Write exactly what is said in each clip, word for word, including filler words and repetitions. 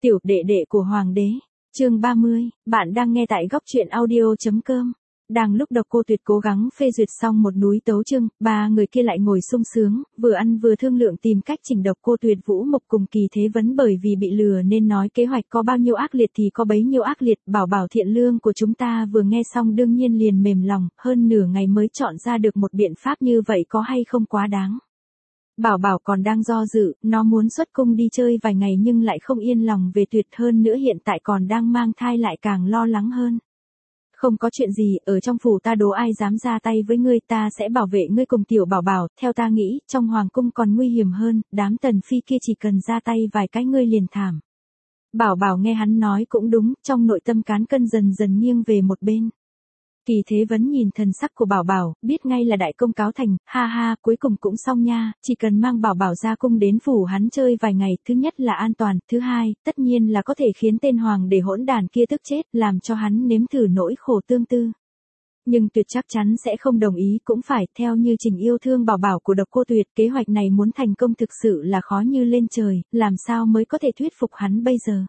Tiểu đệ đệ của hoàng đế, chương ba mươi, bạn đang nghe tại góc truyện audio.com. Đang lúc Độc Cô Tuyệt cố gắng phê duyệt xong một núi tấu chương, ba người kia lại ngồi sung sướng, vừa ăn vừa thương lượng tìm cách chỉnh Độc Cô Tuyệt Vũ Mục cùng Kỳ Thế Vấn, bởi vì bị lừa nên nói kế hoạch có bao nhiêu ác liệt thì có bấy nhiêu ác liệt. Bảo bảo thiện lương của chúng ta vừa nghe xong đương nhiên liền mềm lòng, hơn nửa ngày mới chọn ra được một biện pháp như vậy có hay không quá đáng. Bảo bảo còn đang do dự, nó muốn xuất cung đi chơi vài ngày nhưng lại không yên lòng về Tuyệt, hơn nữa hiện tại còn đang mang thai lại càng lo lắng hơn. Không có chuyện gì, ở trong phủ ta đố ai dám ra tay với ngươi, ta sẽ bảo vệ ngươi cùng tiểu bảo bảo, theo ta nghĩ, trong hoàng cung còn nguy hiểm hơn, đám tần phi kia chỉ cần ra tay vài cái ngươi liền thảm. Bảo bảo nghe hắn nói cũng đúng, trong nội tâm cán cân dần dần nghiêng về một bên. Kỳ Thế Vấn nhìn thần sắc của Bảo Bảo, biết ngay là đại công cáo thành, ha ha, cuối cùng cũng xong nha, chỉ cần mang Bảo Bảo ra cung đến phủ hắn chơi vài ngày, thứ nhất là an toàn, thứ hai, tất nhiên là có thể khiến tên hoàng để hỗn đàn kia tức chết, làm cho hắn nếm thử nỗi khổ tương tư. Nhưng Tuyệt chắc chắn sẽ không đồng ý, cũng phải, theo như trình yêu thương Bảo Bảo của Độc Cô Tuyệt, kế hoạch này muốn thành công thực sự là khó như lên trời, làm sao mới có thể thuyết phục hắn bây giờ.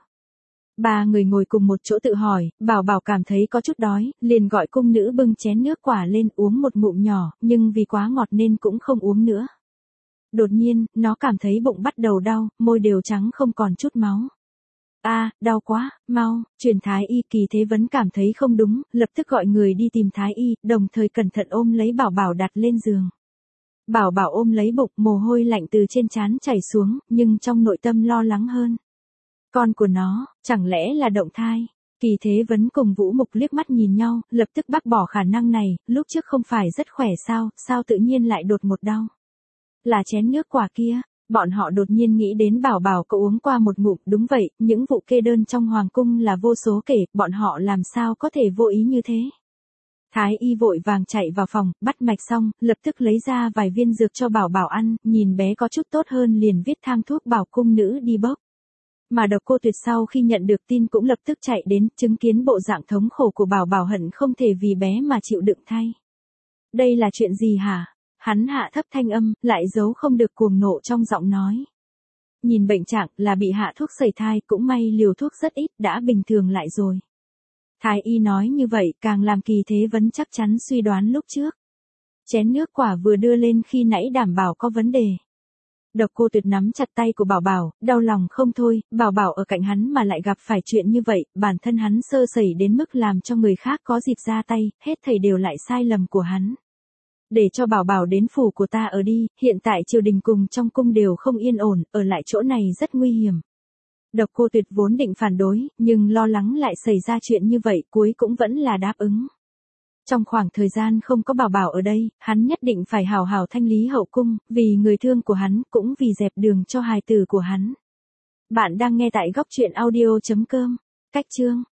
Ba người ngồi cùng một chỗ tự hỏi, Bảo Bảo cảm thấy có chút đói, liền gọi cung nữ bưng chén nước quả lên uống một ngụm nhỏ, nhưng vì quá ngọt nên cũng không uống nữa. Đột nhiên, nó cảm thấy bụng bắt đầu đau, môi đều trắng không còn chút máu. A, à, đau quá, mau, truyền thái y. Kỳ Thế Vấn cảm thấy không đúng, lập tức gọi người đi tìm thái y, đồng thời cẩn thận ôm lấy Bảo Bảo đặt lên giường. Bảo Bảo ôm lấy bụng, mồ hôi lạnh từ trên trán chảy xuống, nhưng trong nội tâm lo lắng hơn. Con của nó, chẳng lẽ là động thai? Kỳ Thế Vấn cùng Vũ Mục liếc mắt nhìn nhau, lập tức bác bỏ khả năng này, lúc trước không phải rất khỏe sao, sao tự nhiên lại đột một đau? Là chén nước quả kia, bọn họ đột nhiên nghĩ đến Bảo Bảo có uống qua một ngụm, đúng vậy, những vụ kê đơn trong hoàng cung là vô số kể, bọn họ làm sao có thể vô ý như thế? Thái y vội vàng chạy vào phòng, bắt mạch xong, lập tức lấy ra vài viên dược cho Bảo Bảo ăn, nhìn bé có chút tốt hơn liền viết thang thuốc bảo cung nữ đi bốc. Mà Độc Cô Tuyệt sau khi nhận được tin cũng lập tức chạy đến, chứng kiến bộ dạng thống khổ của Bảo Bảo hận không thể vì bé mà chịu đựng thay. Đây là chuyện gì hả? Hắn hạ thấp thanh âm, lại giấu không được cuồng nộ trong giọng nói. Nhìn bệnh trạng là bị hạ thuốc sẩy thai, cũng may liều thuốc rất ít, đã bình thường lại rồi. Thái y nói như vậy càng làm Kỳ Thế Vấn chắc chắn suy đoán lúc trước. Chén nước quả vừa đưa lên khi nãy đảm bảo có vấn đề. Độc Cô Tuyệt nắm chặt tay của Bảo Bảo, đau lòng không thôi, Bảo Bảo ở cạnh hắn mà lại gặp phải chuyện như vậy, bản thân hắn sơ sẩy đến mức làm cho người khác có dịp ra tay, hết thảy đều lại sai lầm của hắn. Để cho Bảo Bảo đến phủ của ta ở đi, hiện tại triều đình cùng trong cung đều không yên ổn, ở lại chỗ này rất nguy hiểm. Độc Cô Tuyệt vốn định phản đối, nhưng lo lắng lại xảy ra chuyện như vậy, cuối cũng vẫn là đáp ứng. Trong khoảng thời gian không có Bảo Bảo ở đây, hắn nhất định phải hào hào thanh lý hậu cung, vì người thương của hắn, cũng vì dẹp đường cho hài tử của hắn. Bạn đang nghe tại góc truyện audio.com. Cách chương